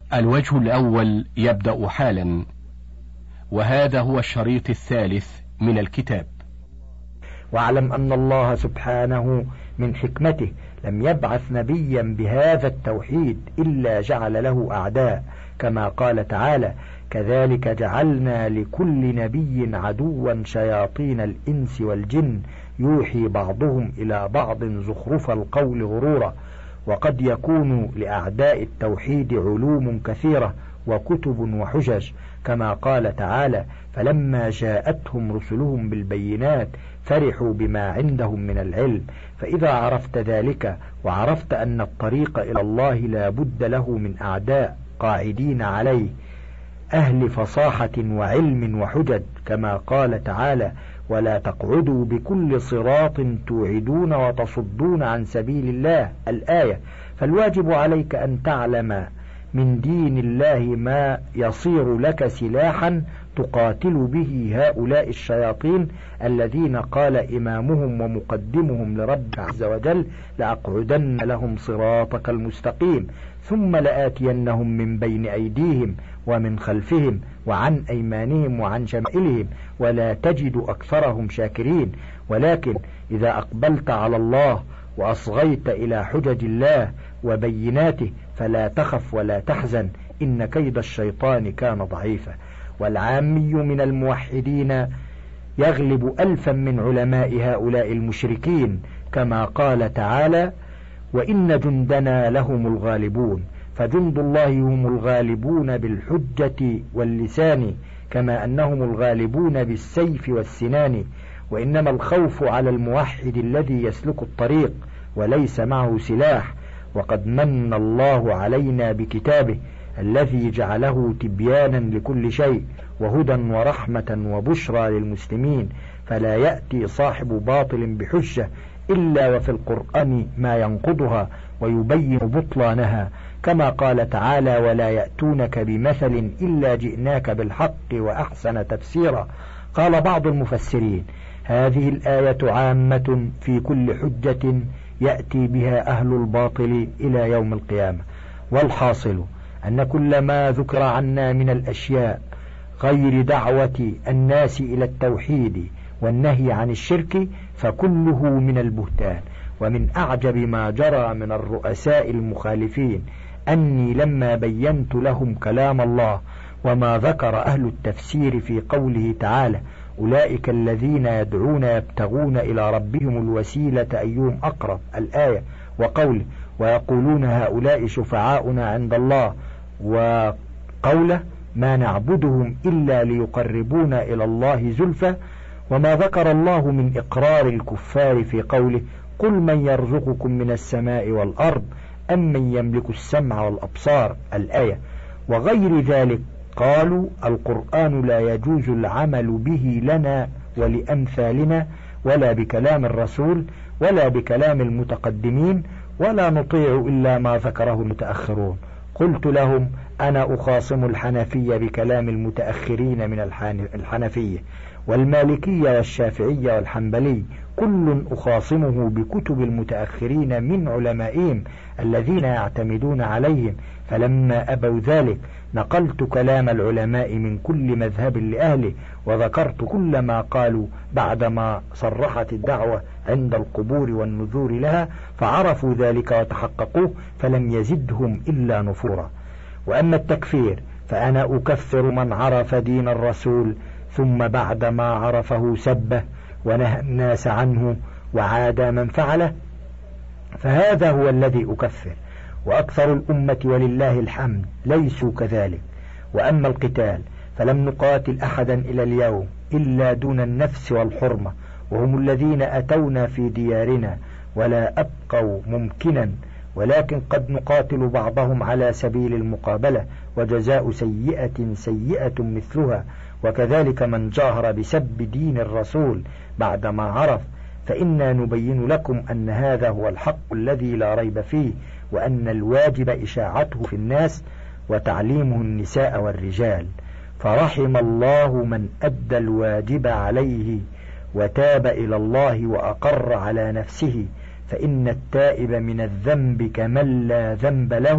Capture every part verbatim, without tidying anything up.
الوجه الأول يبدأ حالا، وهذا هو الشريط الثالث من الكتاب. واعلم أن الله سبحانه من حكمته لم يبعث نبيا بهذا التوحيد إلا جعل له أعداء، كما قال تعالى: كذلك جعلنا لكل نبي عدوا شياطين الإنس والجن يوحي بعضهم إلى بعض زخرف القول غرورا. وقد يكون لأعداء التوحيد علوم كثيرة وكتب وحجج، كما قال تعالى: فلما جاءتهم رسلهم بالبينات فرحوا بما عندهم من العلم. فإذا عرفت ذلك وعرفت أن الطريق إلى الله لا بد له من أعداء قاعدين عليه أهل فصاحة وعلم وحجج، كما قال تعالى: ولا تقعدوا بكل صراط توعدون وتصدون عن سبيل الله، الآية. فالواجب عليك أن تعلم من دين الله ما يصير لك سلاحا تقاتل به هؤلاء الشياطين الذين قال إمامهم ومقدمهم لرب عز وجل: لأقعدن لهم صراطك المستقيم ثم لآتينهم من بين أيديهم ومن خلفهم وعن أيمانهم وعن شمائلهم ولا تجد أكثرهم شاكرين. ولكن إذا أقبلت على الله وأصغيت إلى حجج الله وبيناته فلا تخف ولا تحزن، إن كيد الشيطان كان ضعيفا. والعامي من الموحدين يغلب ألفا من علماء هؤلاء المشركين، كما قال تعالى: وإن جندنا لهم الغالبون. فجند الله هم الغالبون بالحجة واللسان، كما أنهم الغالبون بالسيف والسنان. وإنما الخوف على الموحد الذي يسلك الطريق وليس معه سلاح. وقد من الله علينا بكتابه الذي جعله تبيانا لكل شيء وهدى ورحمة وبشرى للمسلمين، فلا يأتي صاحب باطل بحجة إلا وفي القرآن ما ينقضها ويبين بطلانها، كما قال تعالى: ولا يأتونك بمثل إلا جئناك بالحق وأحسن تفسيرا. قال بعض المفسرين: هذه الآية عامة في كل حجة يأتي بها أهل الباطل إلى يوم القيامة. والحاصل أن كل ما ذكر عنا من الأشياء غير دعوة الناس إلى التوحيد والنهي عن الشرك فكله من البهتان. ومن أعجب ما جرى من الرؤساء المخالفين أني لما بينت لهم كلام الله وما ذكر أهل التفسير في قوله تعالى: أولئك الذين يدعون يبتغون إلى ربهم الوسيلة أيهم أقرب، الآية، وقوله: ويقولون هؤلاء شفعاؤنا عند الله، وقوله: ما نعبدهم إلا ليقربونا إلى الله زلفى، وما ذكر الله من إقرار الكفار في قوله: قل من يرزقكم من السماء والأرض أم من يملك السمع والأبصار، الآية. وغير ذلك قالوا: القرآن لا يجوز العمل به لنا ولأمثالنا ولا بكلام الرسول ولا بكلام المتقدمين ولا نطيع إلا ما ذكره المتأخرون. قلت لهم: أنا أخاصم الحنفية بكلام المتأخرين من الحنفية، والمالكية والشافعية والحنبلي كل أخاصمه بكتب المتأخرين من علمائهم الذين يعتمدون عليهم. فلما أبوا ذلك نقلت كلام العلماء من كل مذهب لأهله، وذكرت كل ما قالوا بعدما صرحت الدعوة عند القبور والنذور لها، فعرفوا ذلك وتحققوه فلم يزدهم إلا نفورا. وأما التكفير فأنا أكفر من عرف دين الرسول ثم بعدما عرفه سبه ونهى الناس عنه وعادى من فعله، فهذا هو الذي أكفر. وأكثر الأمة ولله الحمد ليسوا كذلك. وأما القتال فلم نقاتل أحدا إلى اليوم إلا دون النفس والحرمة، وهم الذين أتونا في ديارنا ولا أبقوا ممكنا، ولكن قد نقاتل بعضهم على سبيل المقابلة، وجزاء سيئة سيئة مثلها. وكذلك من جاهر بسب دين الرسول بعدما عرف، فإنا نبين لكم أن هذا هو الحق الذي لا ريب فيه، وأن الواجب إشاعته في الناس وتعليمه النساء والرجال. فرحم الله من أدى الواجب عليه وتاب إلى الله وأقر على نفسه، فإن التائب من الذنب كمن لا ذنب له،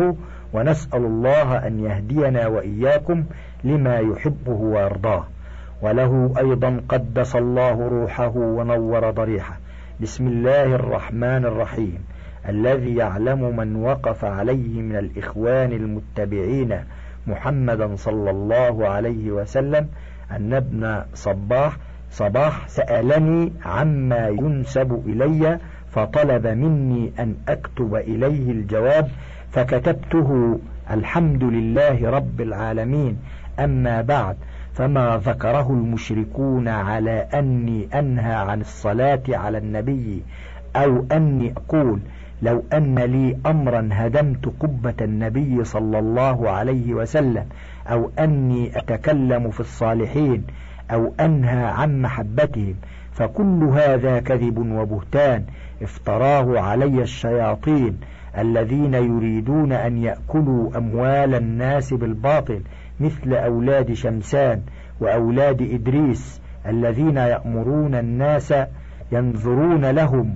ونسأل الله أن يهدينا وإياكم لما يحبه ويرضاه. وله أيضا قدس الله روحه ونور ضريحه. بسم الله الرحمن الرحيم. الذي يعلم من وقف عليه من الإخوان المتبعين محمدا صلى الله عليه وسلم أن ابن صباح صباح سألني عما ينسب إلي فطلب مني أن أكتب إليه الجواب فكتبته: الحمد لله رب العالمين. أما بعد، فما ذكره المشركون على أني أنهى عن الصلاة على النبي، أو أني أقول لو أن لي أمرا هدمت قبة النبي صلى الله عليه وسلم، أو أني أتكلم في الصالحين، أو أنهى عن محبتهم، فكل هذا كذب وبهتان افتراه علي الشياطين الذين يريدون أن يأكلوا أموال الناس بالباطل، مثل أولاد شمسان وأولاد إدريس الذين يأمرون الناس ينظرون لهم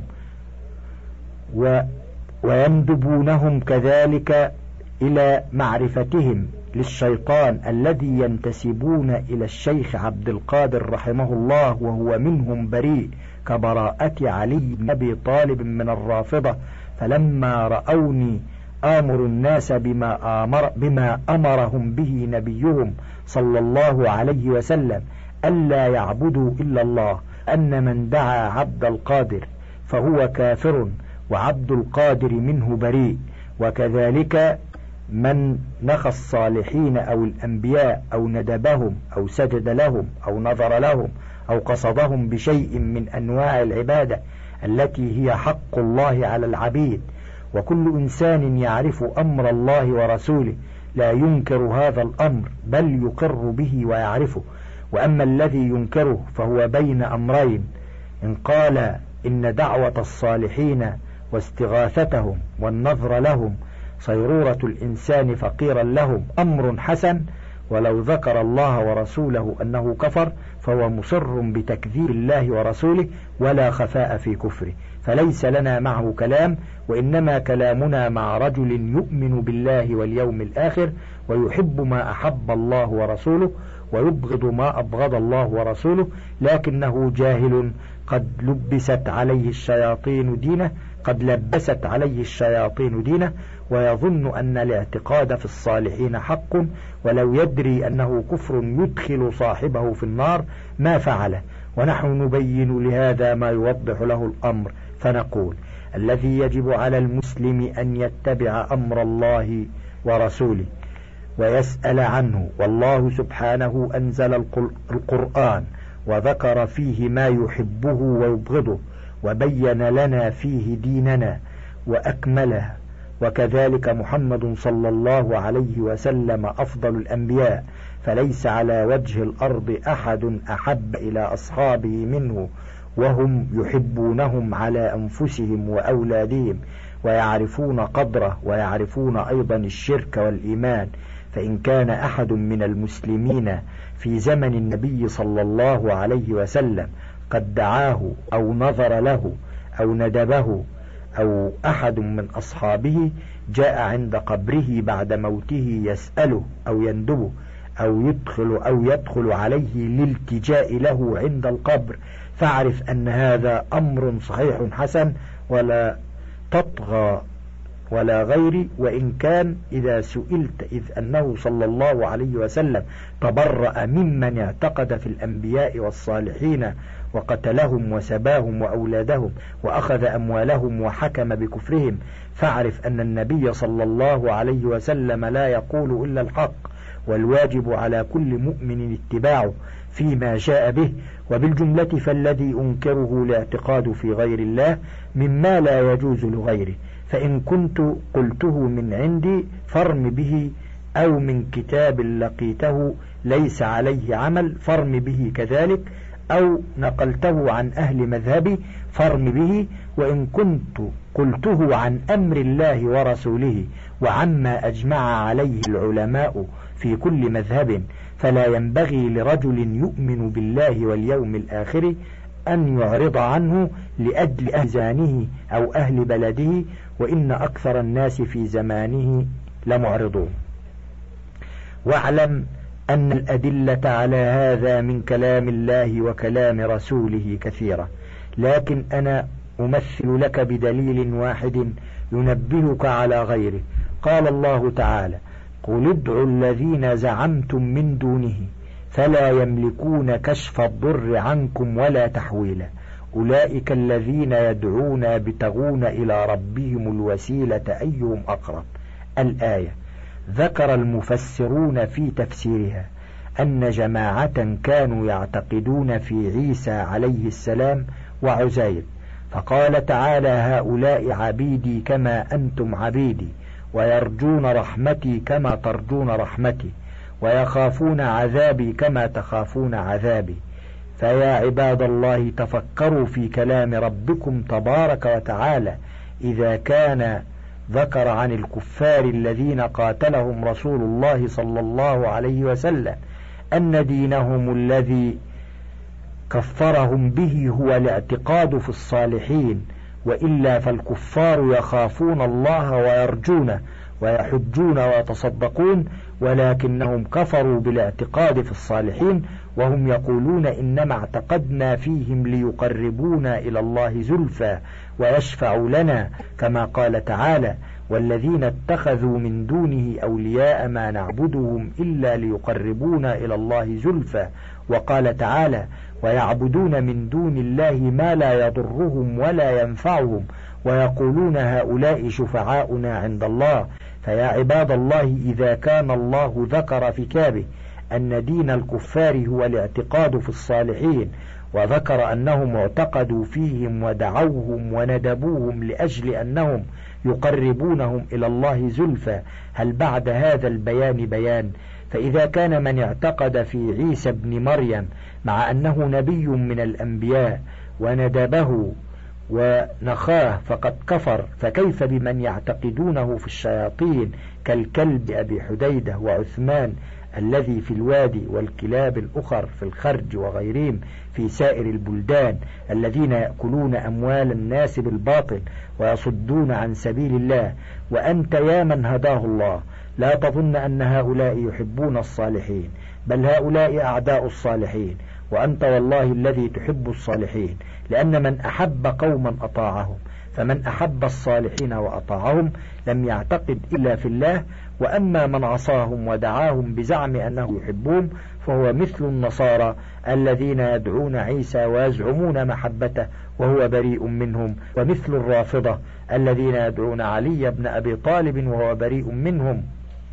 ويندبونهم كذلك إلى معرفتهم للشيطان الذي ينتسبون إلى الشيخ عبد القادر رحمه الله وهو منهم بريء، كبراءة علي بن أبي طالب من الرافضة. فلما رأوني آمر الناس بما, آمر بما أمرهم به نبيهم صلى الله عليه وسلم ألا يعبدوا إلا الله، أن من دعا عبد القادر فهو كافر وعبد القادر منه بريء، وكذلك من نخى الصالحين أو الأنبياء أو ندبهم أو سجد لهم أو نظر لهم أو قصدهم بشيء من أنواع العبادة التي هي حق الله على العبيد. وكل إنسان يعرف أمر الله ورسوله لا ينكر هذا الأمر، بل يقر به ويعرفه. وأما الذي ينكره فهو بين أمرين: إن قال إن دعوة الصالحين واستغاثتهم والنظر لهم صيرورة الإنسان فقيرا لهم أمر حسن، ولو ذكر الله ورسوله أنه كفر فهو مصر بتكذيب الله ورسوله ولا خفاء في كفره، فليس لنا معه كلام، وإنما كلامنا مع رجل يؤمن بالله واليوم الآخر ويحب ما أحب الله ورسوله ويبغض ما أبغض الله ورسوله، لكنه جاهل قد لبست عليه الشياطين دينه قد لبست عليه الشياطين دينه ويظن أن الاعتقاد في الصالحين حق، ولو يدري أنه كفر يدخل صاحبه في النار ما فعله. ونحن نبين لهذا ما يوضح له الأمر، فنقول: الذي يجب على المسلم أن يتبع أمر الله ورسوله ويسأل عنه، والله سبحانه أنزل القرآن وذكر فيه ما يحبه ويبغضه وبين لنا فيه ديننا وأكمله، وكذلك محمد صلى الله عليه وسلم أفضل الأنبياء، فليس على وجه الأرض أحد أحب إلى أصحابه منه، وهم يحبونهم على أنفسهم وأولادهم ويعرفون قدره ويعرفون أيضا الشرك والإيمان. فإن كان أحد من المسلمين في زمن النبي صلى الله عليه وسلم قد دعاه أو نظر له أو ندبه أو أحد من أصحابه جاء عند قبره بعد موته يسأله أو يندبه أو يدخل أو يدخل عليه للالتجاء له عند القبر، فاعرف أن هذا أمر صحيح حسن ولا تطغى ولا غير. وإن كان إذا سئلت إذ أنه صلى الله عليه وسلم تبرأ ممن اعتقد في الأنبياء والصالحين وقتلهم وسباهم وأولادهم وأخذ أموالهم وحكم بكفرهم، فاعرف أن النبي صلى الله عليه وسلم لا يقول إلا الحق، والواجب على كل مؤمن اتباعه فيما جاء به. وبالجملة فالذي أنكره الاعتقاد في غير الله مما لا يجوز لغيره، فإن كنت قلته من عندي فارم به، أو من كتاب لقيته ليس عليه عمل فارم به كذلك، أو نقلته عن أهل مذهبي فارم به. وإن كنت قلته عن أمر الله ورسوله وعما أجمع عليه العلماء في كل مذهب، فلا ينبغي لرجل يؤمن بالله واليوم الآخر أن يعرض عنه لأجل أهزانه أو أهل بلده. وإن أكثر الناس في زمانه لمعرضون. واعلم أن الأدلة على هذا من كلام الله وكلام رسوله كثيرة، لكن أنا أمثل لك بدليل واحد ينبهك على غيره. قال الله تعالى: قل ادعوا الذين زعمتم من دونه فلا يملكون كشف الضر عنكم ولا تحويلا أولئك الذين يدعون يبتغون إلى ربهم الوسيلة أيهم أقرب. الآية. ذكر المفسرون في تفسيرها أن جماعة كانوا يعتقدون في عيسى عليه السلام وعزير، فقال تعالى: هؤلاء عبيدي كما أنتم عبيدي، ويرجون رحمتي كما ترجون رحمتي، ويخافون عذابي كما تخافون عذابي. فيا عباد الله، تفكروا في كلام ربكم تبارك وتعالى إذا كان ذكر عن الكفار الذين قاتلهم رسول الله صلى الله عليه وسلم أن دينهم الذي كفرهم به هو الاعتقاد في الصالحين، وإلا فالكفار يخافون الله ويرجونه ويحجون ويتصدقون، ولكنهم كفروا بالاعتقاد في الصالحين، وهم يقولون إنما اعتقدنا فيهم ليقربونا إلى الله زلفى ويشفعوا لنا، كما قال تعالى: والذين اتخذوا من دونه أولياء ما نعبدهم إلا ليقربونا إلى الله زلفى. وقال تعالى: ويعبدون من دون الله ما لا يضرهم ولا ينفعهم ويقولون هؤلاء شفعاؤنا عند الله. فيا عباد الله، إذا كان الله ذكر في كتابه أن دين الكفار هو الاعتقاد في الصالحين، وذكر أنهم اعتقدوا فيهم ودعوهم وندبوهم لأجل أنهم يقربونهم إلى الله زلفى، هل بعد هذا البيان بيان؟ فإذا كان من اعتقد في عيسى بن مريم مع أنه نبي من الأنبياء وندبه ونخاه فقد كفر، فكيف بمن يعتقدونه في الشياطين كالكلب أبي حديدة وعثمان الذي في الوادي والكلاب الأخر في الخرج وغيرهم في سائر البلدان الذين يأكلون أموال الناس بالباطل ويصدون عن سبيل الله؟ وأنت يا من هداه الله لا تظن أن هؤلاء يحبون الصالحين، بل هؤلاء أعداء الصالحين، وأنت والله الذي تحب الصالحين، لأن من أحب قوما أطاعهم، فمن أحب الصالحين وأطاعهم لم يعتقد إلا في الله. وأما من عصاهم ودعاهم بزعم أنه يحبهم فهو مثل النصارى الذين يدعون عيسى ويزعمون محبته وهو بريء منهم، ومثل الرافضة الذين يدعون علي بن أبي طالب وهو بريء منهم.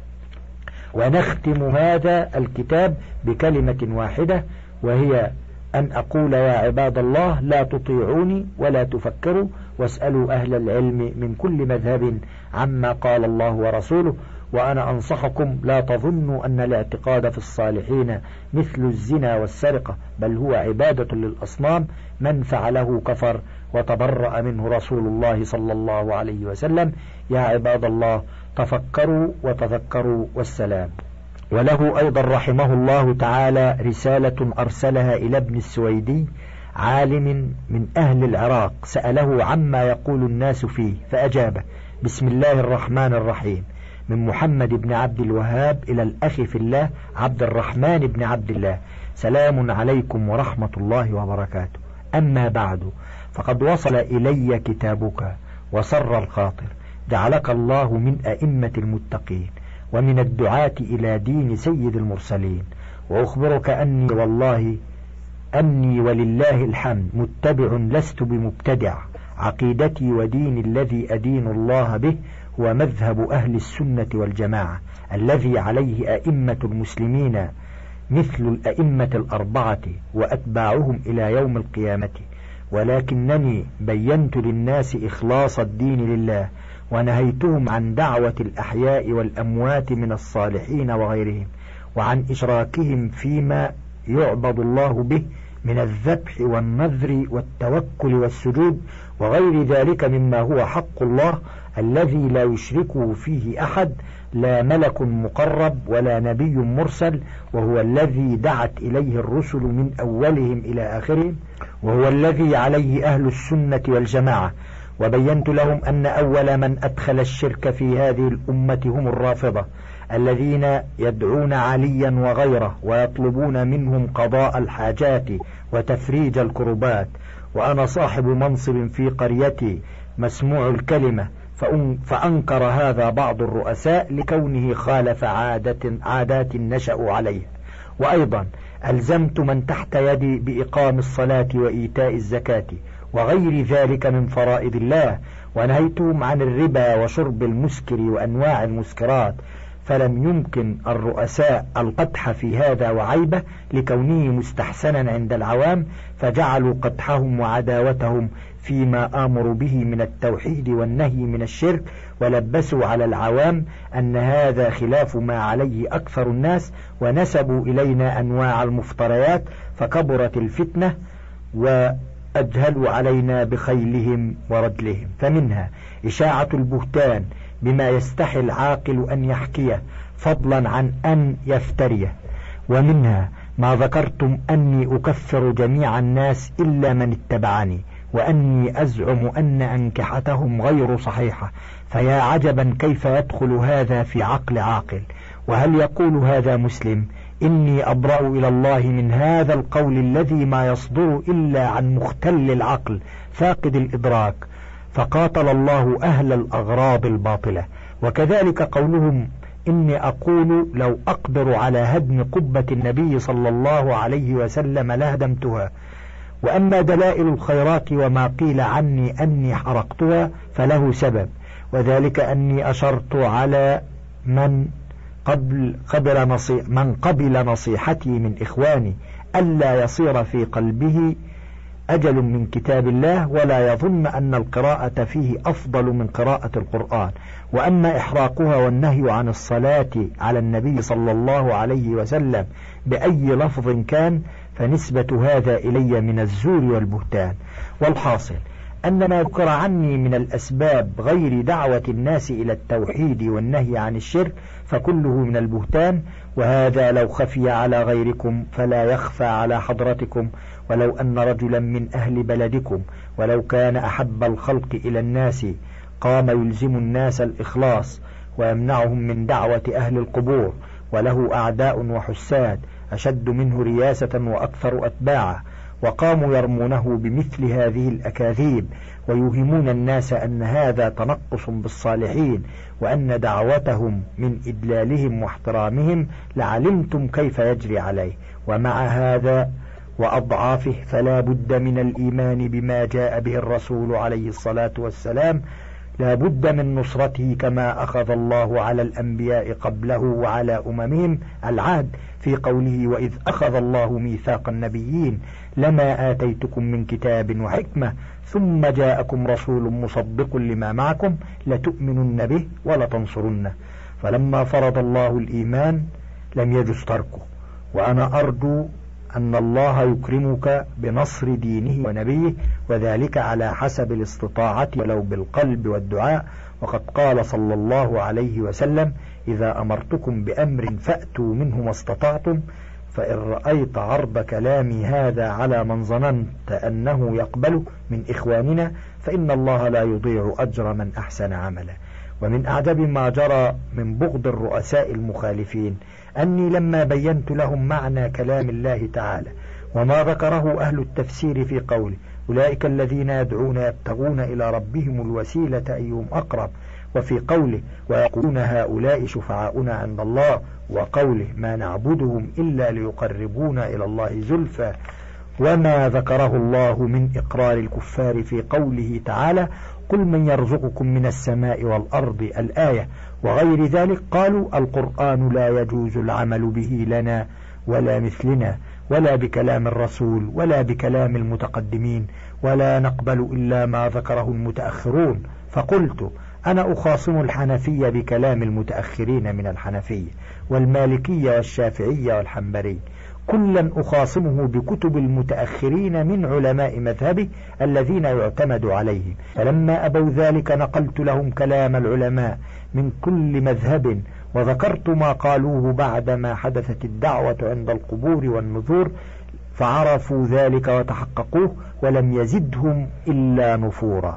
ونختم هذا الكتاب بكلمة واحدة، وهي أن أقول: يا عباد الله، لا تطيعوني ولا تفكروا، واسألوا أهل العلم من كل مذهب عما قال الله ورسوله. وأنا أنصحكم لا تظنوا أن الاعتقاد في الصالحين مثل الزنا والسرقة، بل هو عبادة للأصنام، من فعله كفر وتبرأ منه رسول الله صلى الله عليه وسلم. يا عباد الله، تفكروا وتذكروا، والسلام. وله أيضا رحمه الله تعالى رسالة أرسلها إلى ابن السويدي عالم من أهل العراق، سأله عما يقول الناس فيه فأجابه: بسم الله الرحمن الرحيم، من محمد بن عبد الوهاب إلى الأخ في الله عبد الرحمن بن عبد الله، سلام عليكم ورحمة الله وبركاته. أما بعد، فقد وصل إلي كتابك وسر الخاطر، جعلك الله من أئمة المتقين ومن الدعاة إلى دين سيد المرسلين، وأخبرك أني والله أني ولله الحمد متبع لست بمبتدع، عقيدتي ودين الذي أدين الله به هو مذهب أهل السنة والجماعة الذي عليه أئمة المسلمين مثل الأئمة الأربعة وأتباعهم إلى يوم القيامة، ولكنني بينت للناس إخلاص الدين لله، ونهيتهم عن دعوة الأحياء والأموات من الصالحين وغيرهم، وعن إشراكهم فيما يعبد الله به من الذبح والنذر والتوكل والسجود وغير ذلك مما هو حق الله الذي لا يشركه فيه أحد، لا ملك مقرب ولا نبي مرسل، وهو الذي دعت إليه الرسل من أولهم إلى آخرهم، وهو الذي عليه أهل السنة والجماعة، وبينت لهم أن أول من أدخل الشرك في هذه الأمة هم الرافضة الذين يدعون عليا وغيره ويطلبون منهم قضاء الحاجات وتفريج الكربات، وأنا صاحب منصب في قريتي مسموع الكلمة، فأنكر هذا بعض الرؤساء لكونه خالف عادة عادات نشأوا عليها. وأيضا ألزمت من تحت يدي بإقام الصلاة وإيتاء الزكاة وغير ذلك من فرائض الله، ونهيتهم عن الربا وشرب المسكر وأنواع المسكرات، فلم يمكن الرؤساء القدح في هذا وعيبه لكونه مستحسنا عند العوام، فجعلوا قدحهم وعداوتهم فيما آمر به من التوحيد والنهي من الشرك، ولبسوا على العوام أن هذا خلاف ما عليه أكثر الناس، ونسبوا إلينا أنواع المفتريات، فكبرت الفتنة وأجهلوا علينا بخيلهم ورجلهم. فمنها إشاعة البهتان بما يستحي العاقل أن يحكيه فضلا عن أن يفتريه، ومنها ما ذكرتم أني أكفر جميع الناس إلا من اتبعني، وأني أزعم أن أنكحتهم غير صحيحة، فيا عجبا كيف يدخل هذا في عقل عاقل؟ وهل يقول هذا مسلم؟ إني أبرأ إلى الله من هذا القول الذي ما يصدر إلا عن مختل العقل فاقد الإدراك، فقاتل الله أهل الأغراض الباطلة. وكذلك قولهم إني أقول لو أقدر على هدم قبة النبي صلى الله عليه وسلم لهدمتها. وأما دلائل الخيرات وما قيل عني أني حرقتها فله سبب، وذلك أني أشرت على من قبل قبل نصي من قبل نصيحتي من إخواني ألا يصير في قلبه أجل من كتاب الله، ولا يظن أن القراءة فيه أفضل من قراءة القرآن. وأما إحراقها والنهي عن الصلاة على النبي صلى الله عليه وسلم بأي لفظ كان فنسبة هذا إلي من الزور والبهتان. والحاصل أن ما ذكر عني من الأسباب غير دعوة الناس إلى التوحيد والنهي عن الشرك فكله من البهتان، وهذا لو خفي على غيركم فلا يخفى على حضرتكم. ولو أن رجلا من أهل بلدكم ولو كان أحب الخلق إلى الناس قام يلزم الناس الإخلاص ويمنعهم من دعوة أهل القبور، وله أعداء وحساد أشد منه رياسة وأكثر أتباعه، وقاموا يرمونه بمثل هذه الأكاذيب ويوهمون الناس أن هذا تنقص بالصالحين وأن دعوتهم من إدلالهم واحترامهم لعلمتم كيف يجري عليه. ومع هذا وأضعافه فلا بد من الإيمان بما جاء به الرسول عليه الصلاة والسلام، لا بد من نصرته كما أخذ الله على الأنبياء قبله وعلى أممهم العهد في قوله وإذ أخذ الله ميثاق النبيين لما آتيتكم من كتاب وحكمة ثم جاءكم رسول مصدق لما معكم لتؤمنن به ولتنصرنه. فلما فرض الله الإيمان لم يجز تركه، وأنا أرجو أن الله يكرمك بنصر دينه ونبيه، وذلك على حسب الاستطاعة ولو بالقلب والدعاء. وقد قال صلى الله عليه وسلم إذا أمرتكم بأمر فأتوا منه ما استطعتم، فإن رأيت عرض كلامي هذا على من ظننت أنه يقبل من إخواننا فإن الله لا يضيع أجر من أحسن عملا. ومن أعجب ما جرى من بغض الرؤساء المخالفين أني لما بينت لهم معنى كلام الله تعالى وما ذكره أهل التفسير في قوله أولئك الذين يدعون يبتغون إلى ربهم الوسيلة أيهم أقرب، وفي قوله ويقولون هؤلاء شفعاؤنا عند الله، وقوله ما نعبدهم إلا ليقربونا إلى الله زلفى، وما ذكره الله من إقرار الكفار في قوله تعالى قل من يرزقكم من السماء والأرض الآية وغير ذلك، قالوا القرآن لا يجوز العمل به لنا ولا مثلنا ولا بكلام الرسول ولا بكلام المتقدمين ولا نقبل إلا ما ذكره المتأخرون. فقلت أنا أخاصم الحنفية بكلام المتأخرين من الحنفية والمالكية والشافعية والحنبلية، كلا أخاصمه بكتب المتأخرين من علماء مذهبه الذين يعتمد عليهم. فلما أبوا ذلك نقلت لهم كلام العلماء من كل مذهب وذكرت ما قالوه بعدما حدثت الدعوة عند القبور والنذور، فعرفوا ذلك وتحققوه ولم يزدهم إلا نفورا.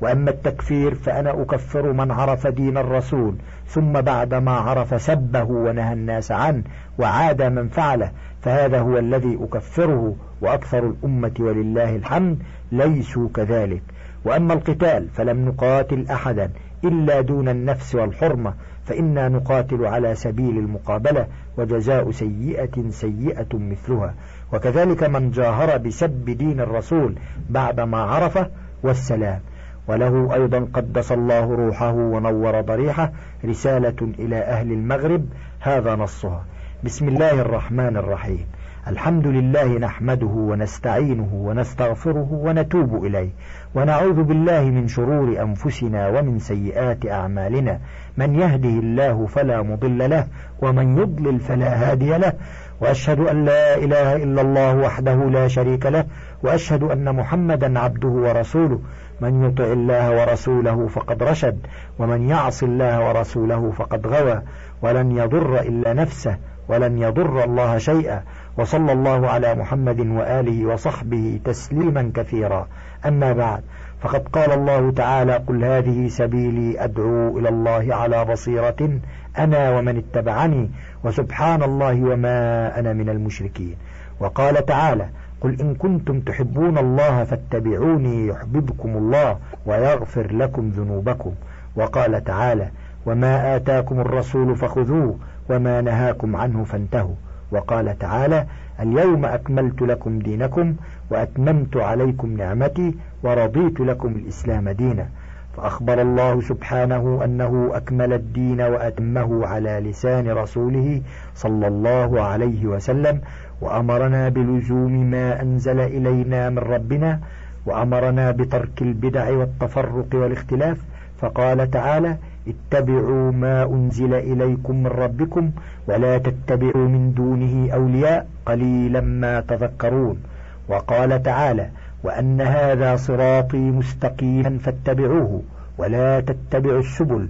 وأما التكفير فأنا أكفر من عرف دين الرسول ثم بعدما عرف سبه ونهى الناس عنه وعاد من فعله، فهذا هو الذي أكفره، وأكثر الأمة ولله الحمد ليسوا كذلك. وأما القتال فلم نقاتل أحدا إلا دون النفس والحرمة، فإنا نقاتل على سبيل المقابلة، وجزاء سيئة سيئة مثلها. وكذلك من جاهر بسب دين الرسول بعدما عرفه، والسلام. وله أيضا قدس الله روحه ونور ضريحه رسالة إلى أهل المغرب، هذا نصها: بسم الله الرحمن الرحيم. الحمد لله نحمده ونستعينه ونستغفره ونتوب إليه، ونعوذ بالله من شرور أنفسنا ومن سيئات أعمالنا، من يهده الله فلا مضل له ومن يضلل فلا هادي له، وأشهد أن لا إله إلا الله وحده لا شريك له، وأشهد أن محمدا عبده ورسوله. من يطع الله ورسوله فقد رشد، ومن يعص الله ورسوله فقد غوى، ولن يضر إلا نفسه ولن يضر الله شيئا. وصلى الله على محمد وآله وصحبه تسليما كثيرا. أما بعد، فقد قال الله تعالى: قل هذه سبيلي أدعو إلى الله على بصيرة أنا ومن اتبعني وسبحان الله وما أنا من المشركين. وقال تعالى: قل إن كنتم تحبون الله فاتبعوني يحببكم الله ويغفر لكم ذنوبكم. وقال تعالى: وما آتاكم الرسول فخذوه وما نهاكم عنه فانتهوا. وقال تعالى: اليوم أكملت لكم دينكم وأتممت عليكم نعمتي ورضيت لكم الإسلام دينا. فأخبر الله سبحانه أنه أكمل الدين وأتمه على لسان رسوله صلى الله عليه وسلم، وأمرنا بلزوم ما أنزل إلينا من ربنا، وأمرنا بترك البدع والتفرق والاختلاف. فقال تعالى: اتبعوا ما أنزل إليكم من ربكم ولا تتبعوا من دونه أولياء قليلا ما تذكرون. وقال تعالى: وأن هذا صراطي مستقيما فاتبعوه ولا تتبعوا السبل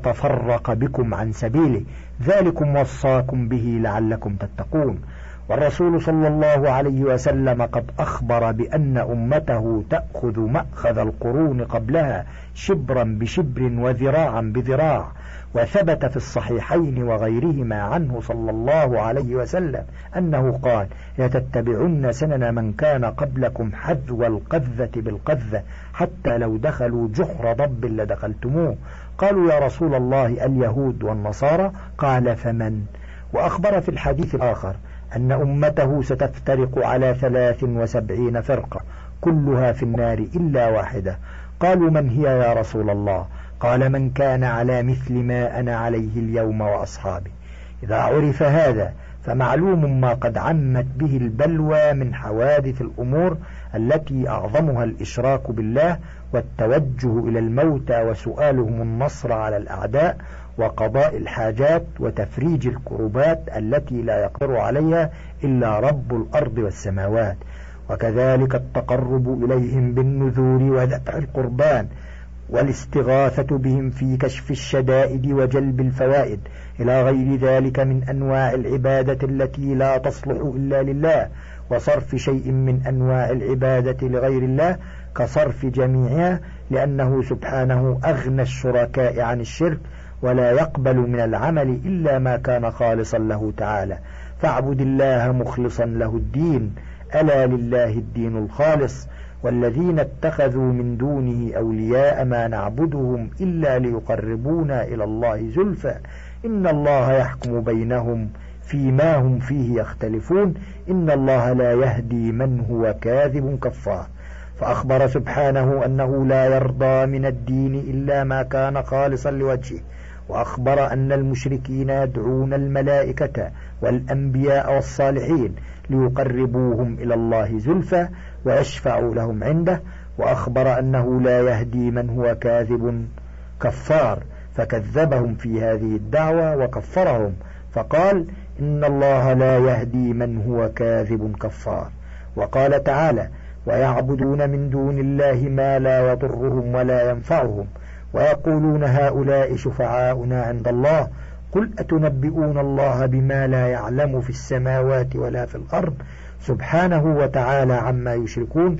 فتفرق بكم عن سبيله ذلكم وصاكم به لعلكم تتقون. والرسول صلى الله عليه وسلم قد أخبر بأن أمته تأخذ مأخذ القرون قبلها شبرا بشبر وذراعا بذراع. وثبت في الصحيحين وغيرهما عنه صلى الله عليه وسلم أنه قال: لتتبعن سنن من كان قبلكم حذو القذة بالقذة حتى لو دخلوا جحر ضب لدخلتموه. قالوا: يا رسول الله اليهود والنصارى؟ قال: فمن؟ وأخبر في الحديث الآخر أن أمته ستفترق على ثلاث وسبعين فرقة كلها في النار إلا واحدة. قالوا: من هي يا رسول الله؟ قال: من كان على مثل ما أنا عليه اليوم وأصحابي. إذا عرف هذا فمعلوم ما قد عمت به البلوى من حوادث الأمور التي أعظمها الإشراك بالله والتوجه إلى الموتى وسؤالهم النصر على الأعداء وقضاء الحاجات وتفريج الكربات التي لا يقدر عليها إلا رب الأرض والسماوات. وكذلك التقرب إليهم بالنذور ودفع القربان والاستغاثة بهم في كشف الشدائد وجلب الفوائد إلى غير ذلك من أنواع العبادة التي لا تصلح إلا لله، وصرف شيء من أنواع العبادة لغير الله كصرف جميعها، لأنه سبحانه أغنى الشركاء عن الشرك ولا يقبل من العمل إلا ما كان خالصا له تعالى. فاعبد الله مخلصا له الدين، ألا لله الدين الخالص. والذين اتخذوا من دونه أولياء ما نعبدهم إلا ليقربونا إلى الله زلفى إن الله يحكم بينهم فيما هم فيه يختلفون إن الله لا يهدي من هو كاذب كفار. فأخبر سبحانه أنه لا يرضى من الدين إلا ما كان خالصا لوجهه، وأخبر أن المشركين يدعون الملائكة والأنبياء والصالحين ليقربوهم إلى الله زلفى ويشفعوا لهم عنده، وأخبر أنه لا يهدي من هو كاذب كفار، فكذبهم في هذه الدعوة وكفرهم، فقال: إن الله لا يهدي من هو كاذب كفار. وقال تعالى: ويعبدون من دون الله ما لا يضرهم ولا ينفعهم ويقولون هؤلاء شفعاؤنا عند الله قل أتنبئون الله بما لا يعلم في السماوات ولا في الأرض سبحانه وتعالى عما يشركون.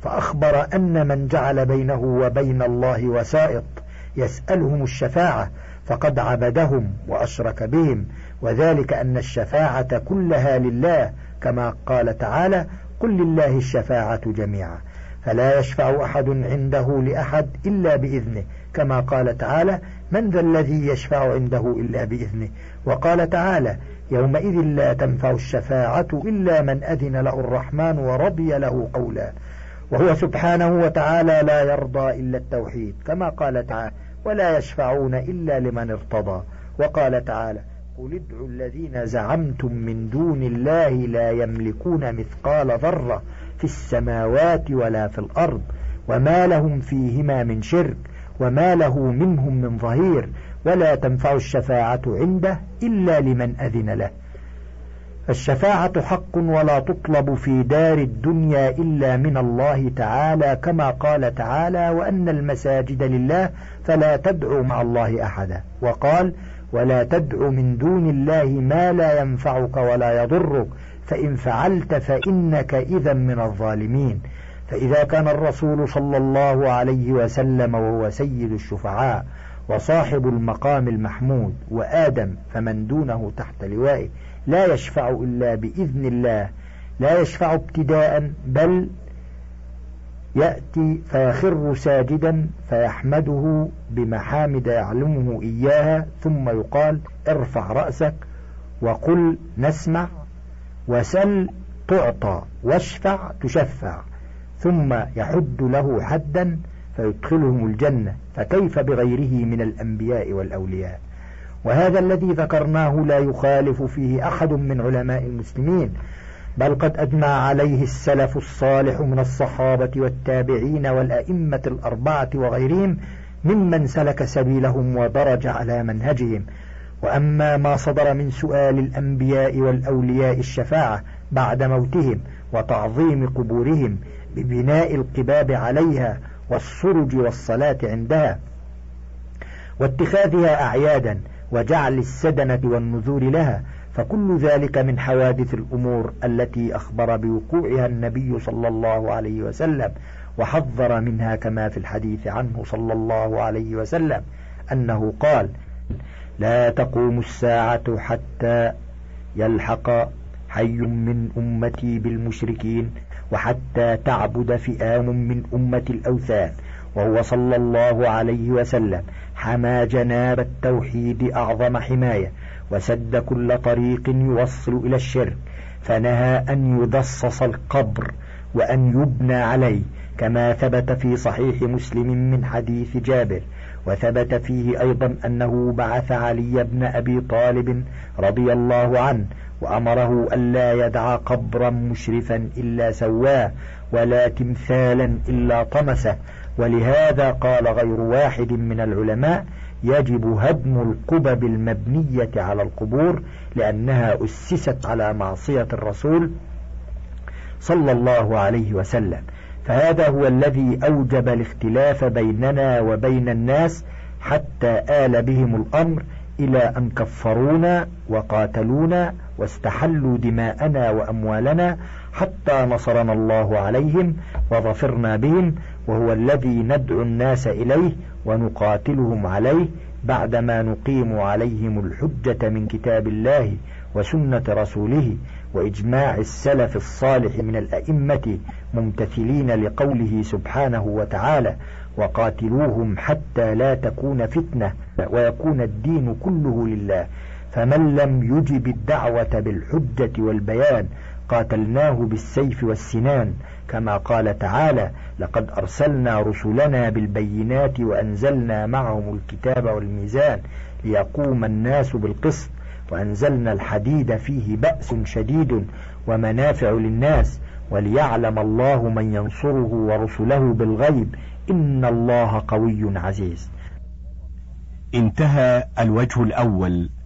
فأخبر أن من جعل بينه وبين الله وسائط يسألهم الشفاعة فقد عبدهم وأشرك بهم، وذلك أن الشفاعة كلها لله، كما قال تعالى: قل لله الشفاعة جميعا، فلا يشفع أحد عنده لأحد إلا بإذنه، كما قال تعالى: من ذا الذي يشفع عنده إلا بإذنه. وقال تعالى: يومئذ لا تنفع الشفاعة إلا من أذن له الرحمن ورضي له قولا. وهو سبحانه وتعالى لا يرضى إلا التوحيد، كما قال تعالى: ولا يشفعون إلا لمن ارتضى. وقال تعالى: قل ادعوا الذين زعمتم من دون الله لا يملكون مثقال ذرة في السماوات ولا في الأرض وما لهم فيهما من شرك وما له منهم من ظهير ولا تنفع الشفاعة عنده إلا لمن أذن له. الشفاعة حق ولا تطلب في دار الدنيا إلا من الله تعالى، كما قال تعالى: وأن المساجد لله فلا تدعوا مع الله أحدا. وقال: ولا تدع من دون الله ما لا ينفعك ولا يضرك فإن فعلت فإنك إذا من الظالمين. فإذا كان الرسول صلى الله عليه وسلم وهو سيد الشفعاء وصاحب المقام المحمود وآدم فمن دونه تحت لوائه لا يشفع إلا بإذن الله، لا يشفع ابتداء بل يأتي فيخر ساجدا فيحمده بمحامد يعلمه إياها، ثم يقال: ارفع رأسك وقل نسمع وسل تعطى واشفع تشفع، ثم يحد له حدا فيدخلهم الجنة، فكيف بغيره من الأنبياء والأولياء؟ وهذا الذي ذكرناه لا يخالف فيه أحد من علماء المسلمين، بل قد أجمع عليه السلف الصالح من الصحابة والتابعين والأئمة الأربعة وغيرهم ممن سلك سبيلهم ودرج على منهجهم. وأما ما صدر من سؤال الأنبياء والأولياء الشفاعة بعد موتهم وتعظيم قبورهم ببناء القباب عليها والسرج والصلاة عندها واتخاذها أعيادا وجعل السدنة والنذور لها، فكل ذلك من حوادث الأمور التي أخبر بوقوعها النبي صلى الله عليه وسلم وحذر منها، كما في الحديث عنه صلى الله عليه وسلم أنه قال: لا تقوم الساعة حتى يلحق حي من أمتي بالمشركين وحتى تعبد فئام من أمة الأوثان. وهو صلى الله عليه وسلم حمى جناب التوحيد أعظم حماية وسد كل طريق يوصل إلى الشرك، فنهى أن يدصص القبر وأن يبنى عليه، كما ثبت في صحيح مسلم من حديث جابر. وثبت فيه أيضا أنه بعث علي بن أبي طالب رضي الله عنه وأمره ألا يدع قبرا مشرفا إلا سواه ولا تمثالا إلا طمسه. ولهذا قال غير واحد من العلماء: يجب هدم القبب المبنية على القبور لأنها أسست على معصية الرسول صلى الله عليه وسلم. فهذا هو الذي أوجب الاختلاف بيننا وبين الناس حتى آل بهم الأمر إلى أن كفرونا وقاتلونا واستحلوا دماءنا وأموالنا حتى نصرنا الله عليهم وظفرنا بهم، وهو الذي ندعو الناس إليه ونقاتلهم عليه بعدما نقيم عليهم الحجة من كتاب الله وسنة رسوله وإجماع السلف الصالح من الأئمة ممتثلين لقوله سبحانه وتعالى: وقاتلوهم حتى لا تكون فتنة ويكون الدين كله لله، فمن لم يجب الدعوة بالحجة والبيان قاتلناه بالسيف والسنان، كما قال تعالى: لقد أرسلنا رسلنا بالبينات وأنزلنا معهم الكتاب والميزان ليقوم الناس بالقسط، وأنزلنا الحديد فيه بأس شديد ومنافع للناس وليعلم الله من ينصره ورسله بالغيب إن الله قوي عزيز. انتهى الوجه الأول